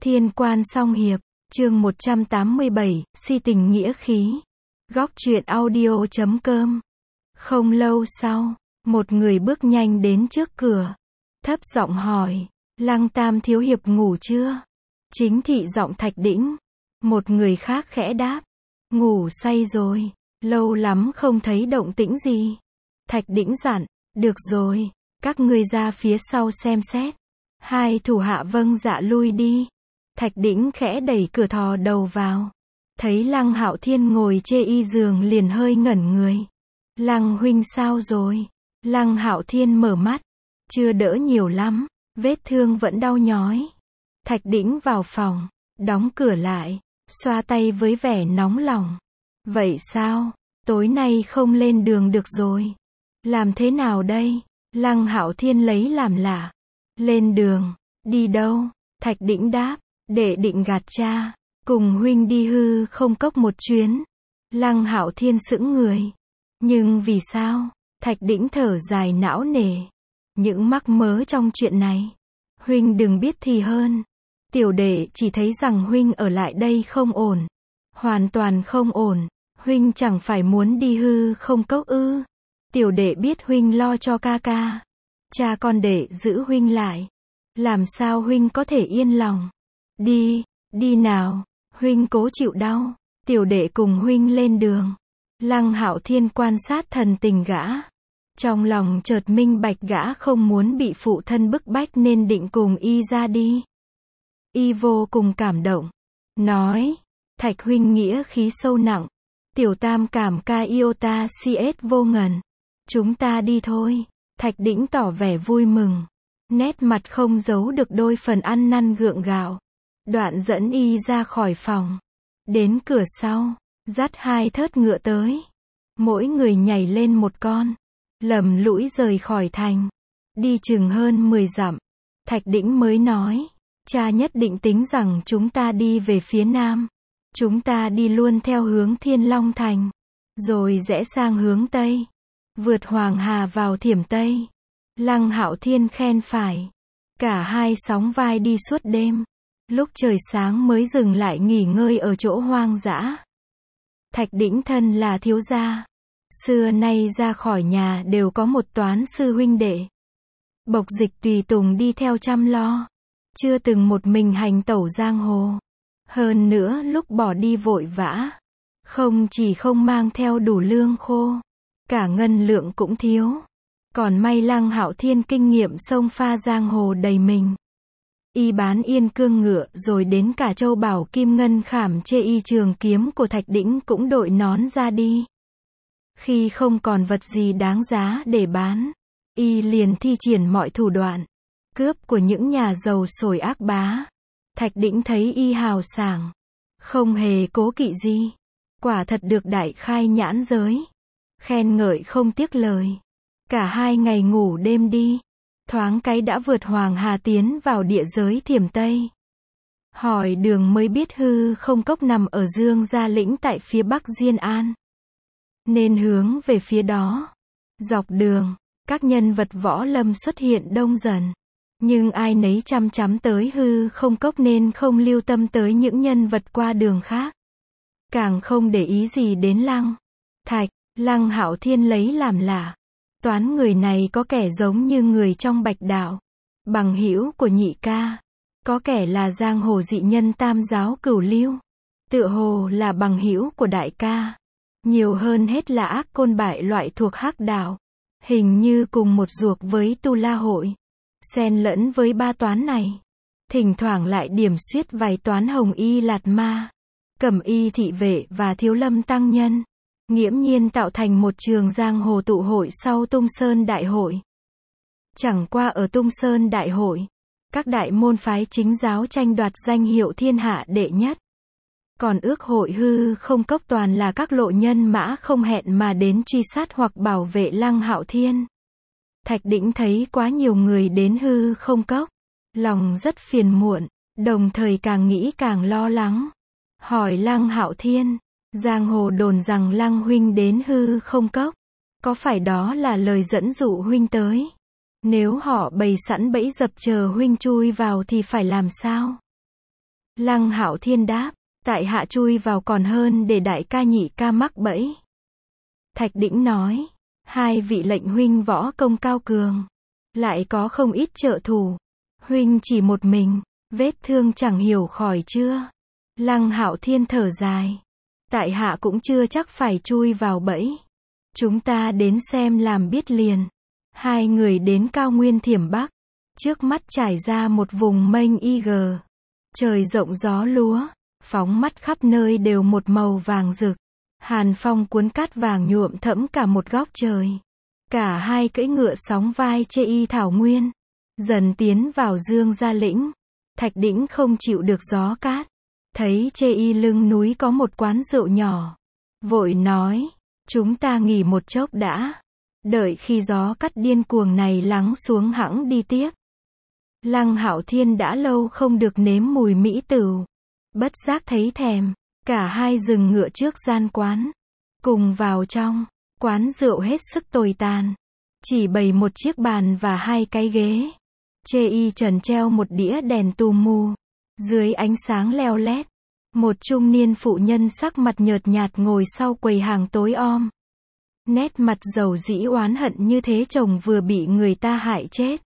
Thiên Quan Song Hiệp, chương 187, si tình nghĩa khí. Góc truyện audio.com. Không lâu sau, một người bước nhanh đến trước cửa, thấp giọng hỏi, Lăng Tam thiếu hiệp ngủ chưa? Chính thị giọng Thạch Đĩnh. Một người khác khẽ đáp, ngủ say rồi, lâu lắm không thấy động tĩnh gì. Thạch Đĩnh dặn, được rồi, các ngươi ra phía sau xem xét. Hai thủ hạ vâng dạ lui đi. Thạch Đĩnh khẽ đẩy cửa thò đầu vào. Thấy Lăng Hạo Thiên ngồi chê y giường liền hơi ngẩn người. Lăng huynh sao rồi? Lăng Hạo Thiên mở mắt. Chưa đỡ nhiều lắm, vết thương vẫn đau nhói. Thạch Đĩnh vào phòng, đóng cửa lại, xoa tay với vẻ nóng lòng. Vậy sao? Tối nay không lên đường được rồi. Làm thế nào đây? Lăng Hạo Thiên lấy làm lạ. Lên đường? Đi đâu? Thạch Đĩnh đáp, đệ định gạt cha, cùng huynh đi Hư Không Cốc một chuyến. Lăng Hạo Thiên sững người. Nhưng vì sao? Thạch Đĩnh thở dài não nề. Những mắc mớ trong chuyện này, huynh đừng biết thì hơn. Tiểu đệ chỉ thấy rằng huynh ở lại đây không ổn. Hoàn toàn không ổn. Huynh chẳng phải muốn đi Hư Không Cốc ư? Tiểu đệ biết huynh lo cho ca ca. Cha con đệ giữ huynh lại. Làm sao huynh có thể yên lòng? Đi, đi nào, huynh cố chịu đau. Tiểu đệ cùng huynh lên đường. Lăng Hạo Thiên quan sát thần tình gã. Trong lòng chợt minh bạch gã không muốn bị phụ thân bức bách nên định cùng y ra đi. Y vô cùng cảm động. Nói, Thạch huynh nghĩa khí sâu nặng. Tiểu tam cảm ca iota cs vô ngần. Chúng ta đi thôi. Thạch Đĩnh tỏ vẻ vui mừng. Nét mặt không giấu được đôi phần ăn năn gượng gạo. Đoạn dẫn y ra khỏi phòng. Đến cửa sau, dắt hai thớt ngựa tới. Mỗi người nhảy lên một con. Lầm lũi rời khỏi thành. Đi chừng hơn 10 dặm. Thạch Đĩnh mới nói, cha nhất định tính rằng chúng ta đi về phía nam. Chúng ta đi luôn theo hướng Thiên Long Thành. Rồi rẽ sang hướng Tây. Vượt Hoàng Hà vào Thiểm Tây. Lăng Hạo Thiên khen phải. Cả hai sóng vai đi suốt đêm. Lúc trời sáng mới dừng lại nghỉ ngơi ở chỗ hoang dã. Thạch Đĩnh thân là thiếu gia. Xưa nay ra khỏi nhà đều có một toán sư huynh đệ. Bộc Dịch tùy tùng đi theo chăm lo. Chưa từng một mình hành tẩu giang hồ. Hơn nữa lúc bỏ đi vội vã. Không chỉ không mang theo đủ lương khô. Cả ngân lượng cũng thiếu. Còn may Lăng Hạo Thiên kinh nghiệm xông pha giang hồ đầy mình. Y bán yên cương ngựa rồi đến cả châu bảo kim ngân khảm chê y trường kiếm của Thạch Đĩnh cũng đội nón ra đi. Khi không còn vật gì đáng giá để bán, y liền thi triển mọi thủ đoạn. Cướp của những nhà giàu sồi ác bá. Thạch Đĩnh thấy y hào sảng. Không hề cố kỵ gì. Quả thật được đại khai nhãn giới. Khen ngợi không tiếc lời. Cả hai ngày ngủ đêm đi. Thoáng cái đã vượt Hoàng Hà tiến vào địa giới Thiểm Tây. Hỏi đường mới biết Hư Không Cốc nằm ở Dương Gia Lĩnh tại phía bắc Diên An. Nên hướng về phía đó. Dọc đường, các nhân vật võ lâm xuất hiện đông dần. Nhưng ai nấy chăm chăm tới Hư Không Cốc nên không lưu tâm tới những nhân vật qua đường khác. Càng không để ý gì đến Thạch. Lăng Hạo Thiên lấy làm lạ. Toán người này có kẻ giống như người trong Bạch Đạo. Bằng hữu của nhị ca. Có kẻ là giang hồ dị nhân Tam Giáo Cửu Lưu. Tựa hồ là bằng hữu của đại ca. Nhiều hơn hết là ác côn bại loại thuộc Hắc Đạo. Hình như cùng một ruột với Tu La Hội. Xen lẫn với ba toán này. Thỉnh thoảng lại điểm xuyết vài toán Hồng Y Lạt Ma, Cẩm Y Thị Vệ và Thiếu Lâm Tăng Nhân. Nghiễm nhiên tạo thành một trường giang hồ tụ hội sau Tung Sơn Đại Hội. Chẳng qua ở Tung Sơn Đại Hội, các đại môn phái chính giáo tranh đoạt danh hiệu thiên hạ đệ nhất. Còn ước hội Hư Không Cốc toàn là các lộ nhân mã không hẹn mà đến truy sát hoặc bảo vệ Lăng Hạo Thiên. Thạch Đĩnh thấy quá nhiều người đến Hư Không Cốc. Lòng rất phiền muộn, đồng thời càng nghĩ càng lo lắng. Hỏi Lăng Hạo Thiên. Giang hồ đồn rằng Lăng huynh đến Hư Không Cốc. Có phải đó là lời dẫn dụ huynh tới? Nếu họ bày sẵn bẫy dập chờ huynh chui vào thì phải làm sao? Lăng Hạo Thiên đáp, tại hạ chui vào còn hơn để đại ca nhị ca mắc bẫy. Thạch Đĩnh nói, hai vị lệnh huynh võ công cao cường, lại có không ít trợ thủ. Huynh chỉ một mình, vết thương chẳng hiểu khỏi chưa? Lăng Hạo Thiên thở dài, tại hạ cũng chưa chắc phải chui vào bẫy. Chúng ta đến xem làm biết liền. Hai người đến cao nguyên Thiểm Bắc. Trước mắt trải ra một vùng mênh IG. Trời rộng gió lúa, phóng mắt khắp nơi đều một màu vàng rực. Hàn phong cuốn cát vàng nhuộm thẫm cả một góc trời. Cả hai cưỡi ngựa sóng vai chê y thảo nguyên. Dần tiến vào Dương Gia Lĩnh. Thạch Đĩnh không chịu được gió cát. Thấy chê y lưng núi có một quán rượu nhỏ. Vội nói, chúng ta nghỉ một chốc đã. Đợi khi gió cát điên cuồng này lắng xuống hẵng đi tiếp. Lăng Hạo Thiên đã lâu không được nếm mùi mỹ tửu. Bất giác thấy thèm. Cả hai dừng ngựa trước gian quán. Cùng vào trong. Quán rượu hết sức tồi tàn. Chỉ bày một chiếc bàn và hai cái ghế. Chê y trần treo một đĩa đèn tù mù. Dưới ánh sáng leo lét. Một trung niên phụ nhân sắc mặt nhợt nhạt ngồi sau quầy hàng tối om. Nét mặt dầu dĩ oán hận như thế chồng vừa bị người ta hại chết.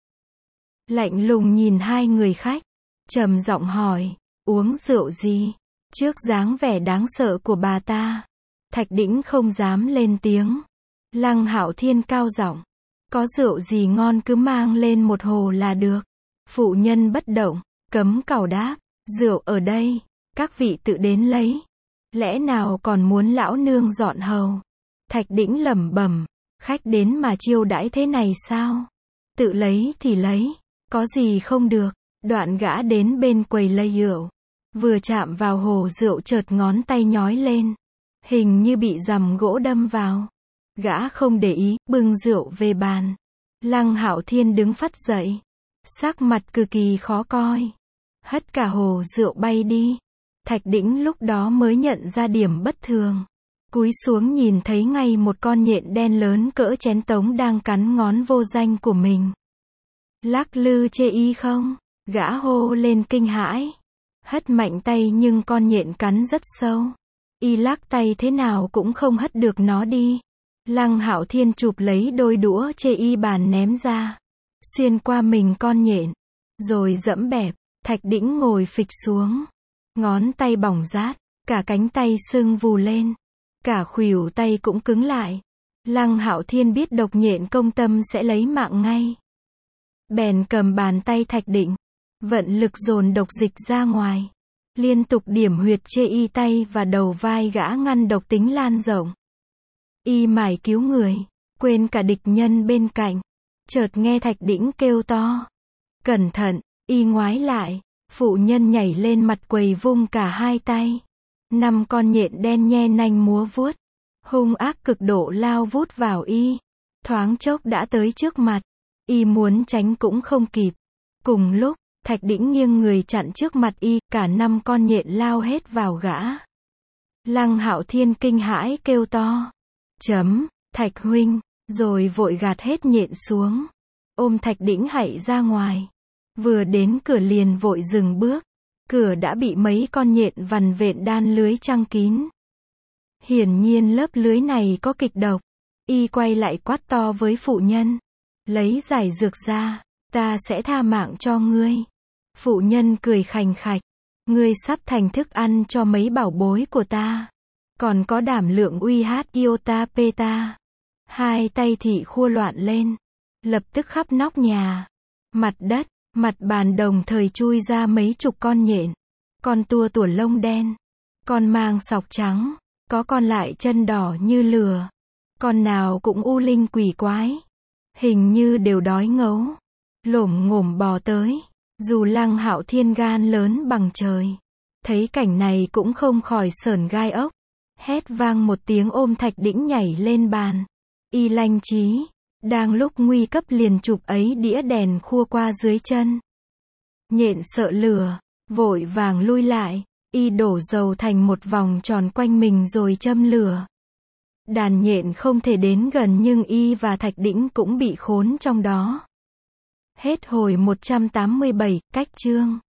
Lạnh lùng nhìn hai người khách. Trầm giọng hỏi, uống rượu gì? Trước dáng vẻ đáng sợ của bà ta. Thạch Đĩnh không dám lên tiếng. Lăng Hạo Thiên cao giọng, có rượu gì ngon cứ mang lên một hồ là được. Phụ nhân bất động, cấm cào đáp, rượu ở đây, các vị tự đến lấy. Lẽ nào còn muốn lão nương dọn hầu? Thạch Đĩnh lẩm bẩm, khách đến mà chiêu đãi thế này sao? Tự lấy thì lấy, có gì không được. Đoạn gã đến bên quầy lấy rượu. Vừa chạm vào hồ rượu chợt ngón tay nhói lên. Hình như bị rằm gỗ đâm vào. Gã không để ý, bưng rượu về bàn. Lăng Hạo Thiên đứng phắt dậy. Sắc mặt cực kỳ khó coi. Hất cả hồ rượu bay đi. Thạch Đĩnh lúc đó mới nhận ra điểm bất thường. Cúi xuống nhìn thấy ngay một con nhện đen lớn cỡ chén tống đang cắn ngón vô danh của mình. Lắc lư chê y không? Gã hô lên kinh hãi. Hất mạnh tay nhưng con nhện cắn rất sâu. Y lắc tay thế nào cũng không hất được nó đi. Lăng Hạo Thiên chụp lấy đôi đũa chê y bàn ném ra. Xuyên qua mình con nhện. Rồi dẫm bẹp. Thạch Đĩnh ngồi phịch xuống. Ngón tay bỏng rát. Cả cánh tay sưng vù lên. Cả khuỷu tay cũng cứng lại. Lăng Hạo Thiên biết độc nhện công tâm sẽ lấy mạng ngay. Bèn cầm bàn tay Thạch Đĩnh. Vận lực dồn độc dịch ra ngoài. Liên tục điểm huyệt chê y tay và đầu vai gã ngăn độc tính lan rộng. Y mải cứu người. Quên cả địch nhân bên cạnh. Chợt nghe Thạch Đĩnh kêu to. Cẩn thận, y ngoái lại. Phụ nhân nhảy lên mặt quầy vung cả hai tay. 5 con nhện đen nhe nanh múa vuốt. Hung ác cực độ lao vút vào y. Thoáng chốc đã tới trước mặt. Y muốn tránh cũng không kịp. Cùng lúc, Thạch Đĩnh nghiêng người chặn trước mặt y, cả 5 con nhện lao hết vào gã. Lăng Hạo Thiên kinh hãi kêu to. Thạch huynh, rồi vội gạt hết nhện xuống. Ôm Thạch Đĩnh hạy ra ngoài. Vừa đến cửa liền vội dừng bước. Cửa đã bị mấy con nhện vằn vện đan lưới trăng kín. Hiển nhiên lớp lưới này có kịch độc. Y quay lại quát to với phụ nhân. Lấy giải dược ra, ta sẽ tha mạng cho ngươi. Phụ nhân cười khành khạch. Ngươi sắp thành thức ăn cho mấy bảo bối của ta. Còn có đảm lượng uy hát iota peta. Hai tay thị khua loạn lên. Lập tức khắp nóc nhà, mặt đất, mặt bàn đồng thời chui ra mấy chục con nhện. Con tua tủa lông đen. Con mang sọc trắng. Có con lại chân đỏ như lửa. Con nào cũng u linh quỷ quái. Hình như đều đói ngấu. Lổm ngổm bò tới. Dù Lăng Hạo Thiên gan lớn bằng trời. Thấy cảnh này cũng không khỏi sởn gai ốc. Hét vang một tiếng ôm Thạch Đĩnh nhảy lên bàn. Y lanh trí. Đang lúc nguy cấp liền chụp ấy đĩa đèn khua qua dưới chân. Nhện sợ lửa. Vội vàng lui lại. Y đổ dầu thành một vòng tròn quanh mình rồi châm lửa. Đàn nhện không thể đến gần nhưng y và Thạch Đĩnh cũng bị khốn trong đó. Hết hồi 187, cách chương.